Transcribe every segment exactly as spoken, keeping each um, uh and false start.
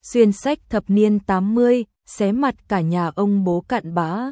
xuyên sách thập niên tám mươi, xé mặt cả nhà ông bố cặn bã.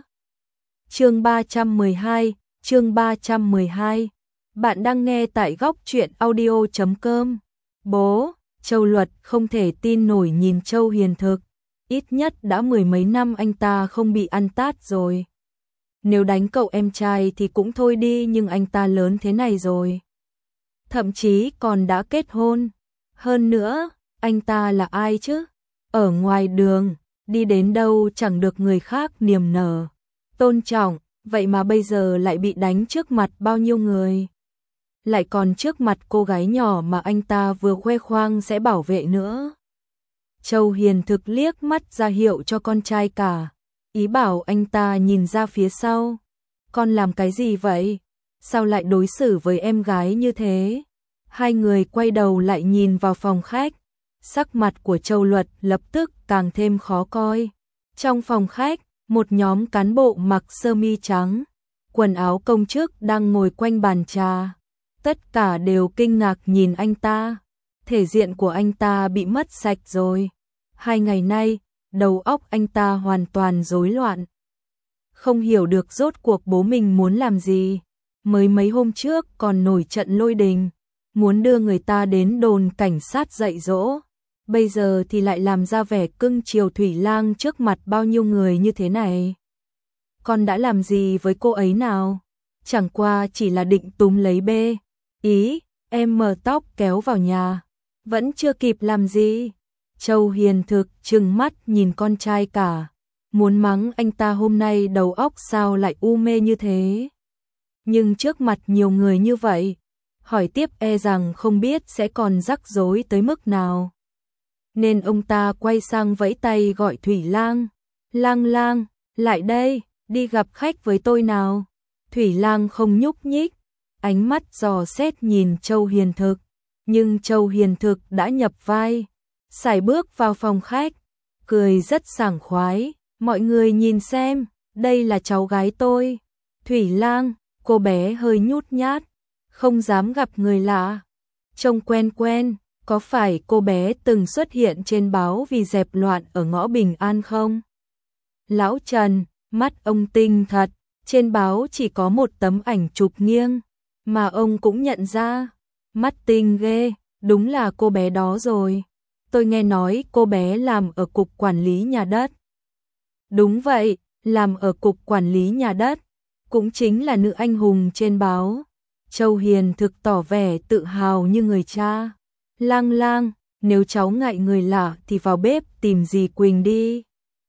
Chương ba trăm mười hai, chương ba trăm mười hai. Bạn đang nghe tại góc truyện audio chấm com. Bố, Châu Luật không thể tin nổi nhìn Châu Hiền Thực, ít nhất đã mười mấy năm anh ta không bị ăn tát rồi. Nếu đánh cậu em trai thì cũng thôi đi, nhưng anh ta lớn thế này rồi. Thậm chí còn đã kết hôn. Hơn nữa, anh ta là ai chứ? Ở ngoài đường, đi đến đâu chẳng được người khác niềm nở, tôn trọng, vậy mà bây giờ lại bị đánh trước mặt bao nhiêu người. Lại còn trước mặt cô gái nhỏ mà anh ta vừa khoe khoang sẽ bảo vệ nữa. Châu Hiền Thực liếc mắt ra hiệu cho con trai cả, ý bảo anh ta nhìn ra phía sau. Con làm cái gì vậy? Sao lại đối xử với em gái như thế? Hai người quay đầu lại nhìn vào phòng khách. Sắc mặt của Châu Luật lập tức càng thêm khó coi. Trong phòng khách, một nhóm cán bộ mặc sơ mi trắng, quần áo công chức đang ngồi quanh bàn trà. Tất cả đều kinh ngạc nhìn anh ta. Thể diện của anh ta bị mất sạch rồi. Hai ngày nay, đầu óc anh ta hoàn toàn rối loạn. Không hiểu được rốt cuộc bố mình muốn làm gì. Mới mấy hôm trước còn nổi trận lôi đình, muốn đưa người ta đến đồn cảnh sát dạy dỗ. Bây giờ thì lại làm ra vẻ cưng chiều Thủy Lang trước mặt bao nhiêu người như thế này. Con đã làm gì với cô ấy nào? Chẳng qua chỉ là định túm lấy bê. Ý, em mờ tóc kéo vào nhà. Vẫn chưa kịp làm gì. Châu Hiền Thực trừng mắt nhìn con trai cả. Muốn mắng anh ta hôm nay đầu óc sao lại u mê như thế. Nhưng trước mặt nhiều người như vậy, hỏi tiếp e rằng không biết sẽ còn rắc rối tới mức nào. Nên ông ta quay sang vẫy tay gọi Thủy Lang. Lang Lang, lại đây, đi gặp khách với tôi nào. Thủy Lang không nhúc nhích, ánh mắt dò xét nhìn Châu Hiền Thực. Nhưng Châu Hiền Thực đã nhập vai, sải bước vào phòng khách, cười rất sảng khoái. Mọi người nhìn xem, đây là cháu gái tôi. Thủy Lang, cô bé hơi nhút nhát, không dám gặp người lạ. Trông quen quen. Có phải cô bé từng xuất hiện trên báo vì dẹp loạn ở ngõ Bình An không? Lão Trần, mắt ông tinh thật, trên báo chỉ có một tấm ảnh chụp nghiêng, mà ông cũng nhận ra. Mắt tinh ghê, đúng là cô bé đó rồi. Tôi nghe nói cô bé làm ở cục quản lý nhà đất. Đúng vậy, làm ở cục quản lý nhà đất, cũng chính là nữ anh hùng trên báo. Châu Hiền Thực tỏ vẻ tự hào như người cha. Lang Lang, nếu cháu ngại người lạ thì vào bếp tìm dì Quỳnh đi.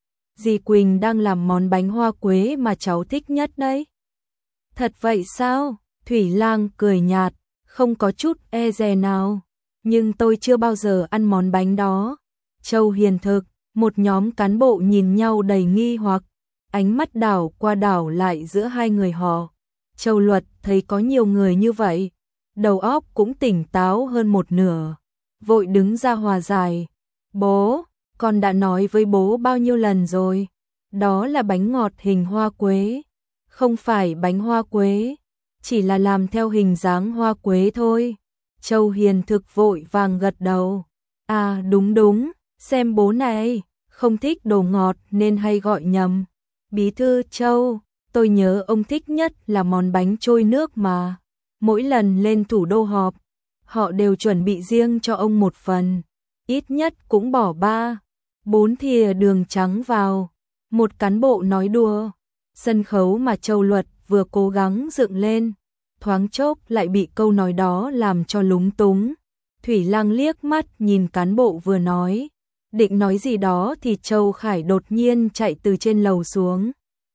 Dì Quỳnh đang làm món bánh hoa quế mà cháu thích nhất đấy. Thật vậy sao? Thủy Lang cười nhạt, không có chút e dè nào. Nhưng tôi chưa bao giờ ăn món bánh đó. Châu Hiền Thực, một nhóm cán bộ nhìn nhau đầy nghi hoặc, ánh mắt đảo qua đảo lại giữa hai người họ. Châu Luật thấy có nhiều người như vậy, đầu óc cũng tỉnh táo hơn một nửa, vội đứng ra hòa giải. Bố, con đã nói với bố bao nhiêu lần rồi, đó là bánh ngọt hình hoa quế, không phải bánh hoa quế, chỉ là làm theo hình dáng hoa quế thôi. Châu Hiền Thực vội vàng gật đầu. À đúng đúng, xem bố này, không thích đồ ngọt nên hay gọi nhầm. Bí thư Châu, tôi nhớ ông thích nhất là món bánh trôi nước mà. Mỗi lần lên thủ đô họp, họ đều chuẩn bị riêng cho ông một phần, ít nhất cũng bỏ ba, bốn thìa đường trắng vào. Một cán bộ nói đùa, sân khấu mà Châu Luật vừa cố gắng dựng lên, thoáng chốc lại bị câu nói đó làm cho lúng túng. Thủy Lang liếc mắt nhìn cán bộ vừa nói, định nói gì đó thì Châu Khải đột nhiên chạy từ trên lầu xuống.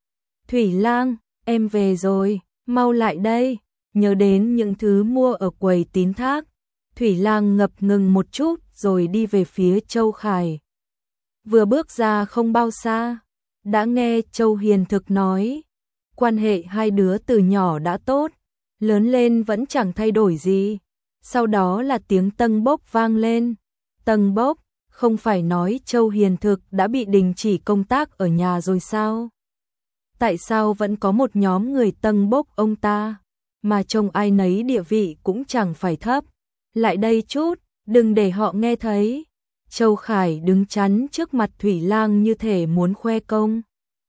Thủy Lang, em về rồi, mau lại đây. Nhớ đến những thứ mua ở quầy Tín Thác, Thủy Lang ngập ngừng một chút rồi đi về phía Châu Khải. Vừa bước ra không bao xa, đã nghe Châu Hiền Thực nói, quan hệ hai đứa từ nhỏ đã tốt, lớn lên vẫn chẳng thay đổi gì. Sau đó là tiếng tâng bốc vang lên. Tâng bốc, không phải nói Châu Hiền Thực đã bị đình chỉ công tác ở nhà rồi sao? Tại sao vẫn có một nhóm người tâng bốc ông ta? Mà trông ai nấy địa vị cũng chẳng phải thấp. Lại đây chút, đừng để họ nghe thấy. Châu Khải đứng chắn trước mặt Thủy Lang như thể muốn khoe công.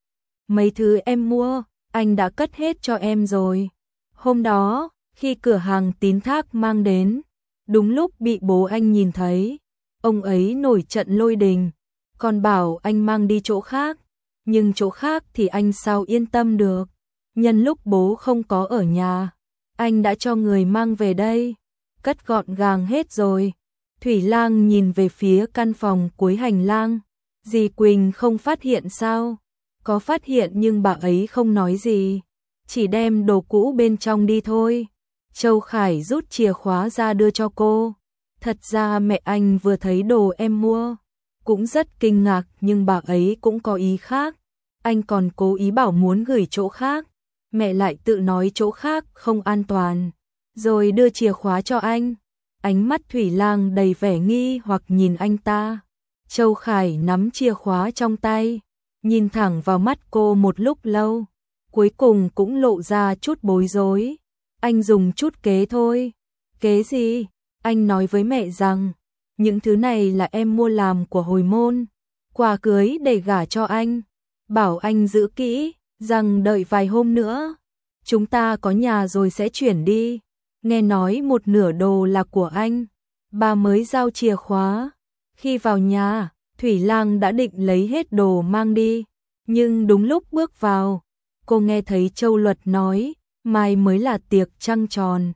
Mấy thứ em mua, anh đã cất hết cho em rồi. Hôm đó, khi cửa hàng Tín Thác mang đến, đúng lúc bị bố anh nhìn thấy, ông ấy nổi trận lôi đình, còn bảo anh mang đi chỗ khác, nhưng chỗ khác thì anh sao yên tâm được. Nhân lúc bố không có ở nhà, anh đã cho người mang về đây, cất gọn gàng hết rồi. Thủy Lang nhìn về phía căn phòng cuối hành lang, dì Quỳnh không phát hiện sao? Có phát hiện nhưng bà ấy không nói gì, chỉ đem đồ cũ bên trong đi thôi. Châu Khải rút chìa khóa ra đưa cho cô. Thật ra mẹ anh vừa thấy đồ em mua, cũng rất kinh ngạc nhưng bà ấy cũng có ý khác. Anh còn cố ý bảo muốn gửi chỗ khác, mẹ lại tự nói chỗ khác không an toàn, rồi đưa chìa khóa cho anh. Ánh mắt Thủy Lang đầy vẻ nghi hoặc nhìn anh ta. Châu Khải nắm chìa khóa trong tay, nhìn thẳng vào mắt cô một lúc lâu, cuối cùng cũng lộ ra chút bối rối. Anh dùng chút kế thôi. Kế gì? Anh nói với mẹ rằng, những thứ này là em mua làm của hồi môn, quà cưới để gả cho anh. Bảo anh giữ kỹ, rằng đợi vài hôm nữa, chúng ta có nhà rồi sẽ chuyển đi. Nghe nói một nửa đồ là của anh, bà mới giao chìa khóa. Khi vào nhà, Thủy Lang đã định lấy hết đồ mang đi, nhưng đúng lúc bước vào, cô nghe thấy Châu Luật nói, mai mới là tiệc trăng tròn.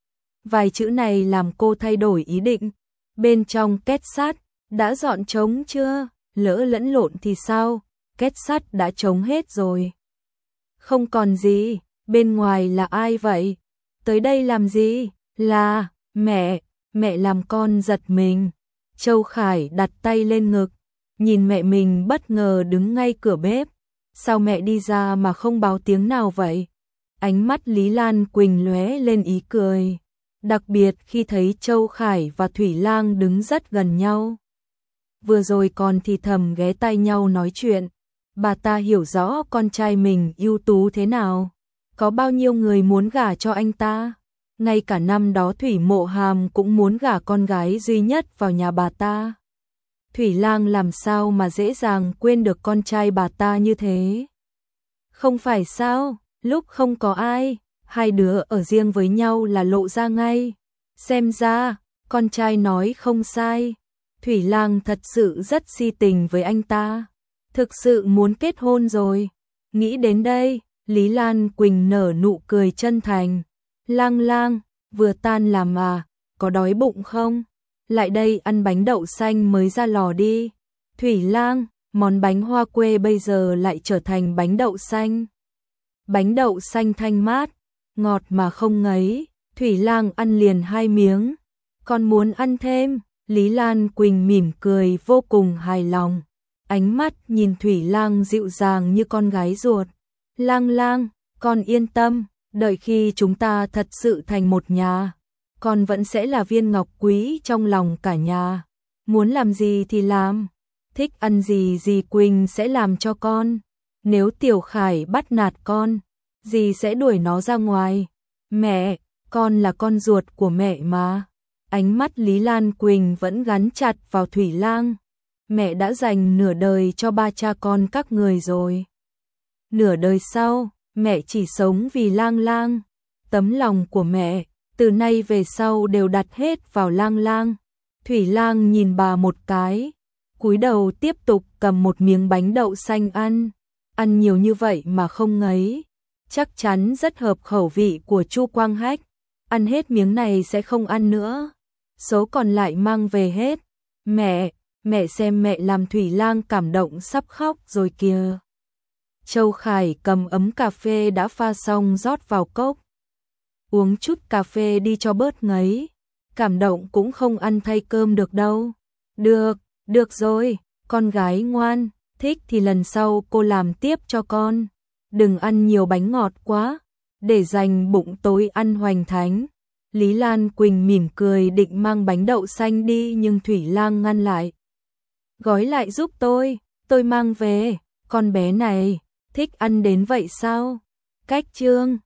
Vài chữ này làm cô thay đổi ý định. Bên trong két sắt, đã dọn trống chưa? Lỡ lẫn lộn thì sao? Két sắt đã trống hết rồi. Không còn gì, bên ngoài là ai vậy? Tới đây làm gì? Là, mẹ, mẹ làm con giật mình. Châu Khải đặt tay lên ngực, nhìn mẹ mình bất ngờ đứng ngay cửa bếp. Sao mẹ đi ra mà không báo tiếng nào vậy? Ánh mắt Lý Lan Quỳnh lóe lên ý cười, đặc biệt khi thấy Châu Khải và Thủy Lang đứng rất gần nhau. Vừa rồi còn thì thầm ghé tai nhau nói chuyện. Bà ta hiểu rõ con trai mình ưu tú thế nào, có bao nhiêu người muốn gả cho anh ta. Ngay cả năm đó Thủy Mộ Hàm cũng muốn gả con gái duy nhất vào nhà bà ta. Thủy Lang làm sao mà dễ dàng quên được con trai bà ta như thế? Không phải sao, lúc không có ai, hai đứa ở riêng với nhau là lộ ra ngay. Xem ra, con trai nói không sai, Thủy Lang thật sự rất si tình với anh ta, thực sự muốn kết hôn rồi. Nghĩ đến đây, Lý Lan Quỳnh nở nụ cười chân thành. Lang Lang, vừa tan làm mà, có đói bụng không? Lại đây ăn bánh đậu xanh mới ra lò đi. Thủy Lang, món bánh hoa quê bây giờ lại trở thành bánh đậu xanh. Bánh đậu xanh thanh mát, ngọt mà không ngấy. Thủy Lang ăn liền hai miếng. Còn muốn ăn thêm? Lý Lan Quỳnh mỉm cười vô cùng hài lòng. Ánh mắt nhìn Thủy Lang dịu dàng như con gái ruột. Lang Lang, con yên tâm, đợi khi chúng ta thật sự thành một nhà, con vẫn sẽ là viên ngọc quý trong lòng cả nhà. Muốn làm gì thì làm, thích ăn gì dì Quỳnh sẽ làm cho con. Nếu Tiểu Khải bắt nạt con, dì sẽ đuổi nó ra ngoài. Mẹ, con là con ruột của mẹ mà. Ánh mắt Lý Lan Quỳnh vẫn gắn chặt vào Thủy Lang. Mẹ đã dành nửa đời cho ba cha con các người rồi. Nửa đời sau, mẹ chỉ sống vì Lang Lang. Tấm lòng của mẹ, từ nay về sau đều đặt hết vào Lang Lang. Thủy Lang nhìn bà một cái, cúi đầu tiếp tục cầm một miếng bánh đậu xanh ăn. Ăn nhiều như vậy mà không ngấy, chắc chắn rất hợp khẩu vị của Chu Quang Hách. Ăn hết miếng này sẽ không ăn nữa, số còn lại mang về hết. Mẹ, mẹ xem mẹ làm. Thủy Lang cảm động sắp khóc rồi kìa. Châu Khải cầm ấm cà phê đã pha xong rót vào cốc. Uống chút cà phê đi cho bớt ngấy. Cảm động cũng không ăn thay cơm được đâu. Được, được rồi, con gái ngoan, thích thì lần sau cô làm tiếp cho con. Đừng ăn nhiều bánh ngọt quá, để dành bụng tối ăn hoành thánh. Lý Lan Quỳnh mỉm cười định mang bánh đậu xanh đi nhưng Thủy Lang ngăn lại. Gói lại giúp tôi, tôi mang về. Con bé này, thích ăn đến vậy sao? Cách trương